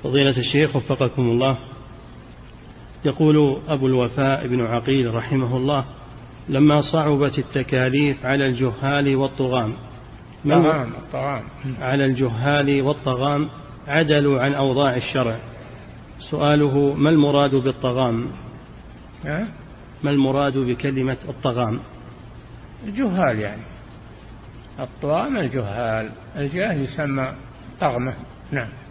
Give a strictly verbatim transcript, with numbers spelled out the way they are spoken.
فضيلة الشيخ وفقكم الله، يقول أبو الوفاء بن عقيل رحمه الله: لما صعبت التكاليف على الجهال والطغام طغام الطغام على الجهال والطغام عدلوا عن أوضاع الشرع. سؤاله: ما المراد بالطغام؟ أه؟ ما المراد بكلمة الطغام؟ الجهال، يعني الطغام الجهال، الجاهل يسمى طغمة. نعم.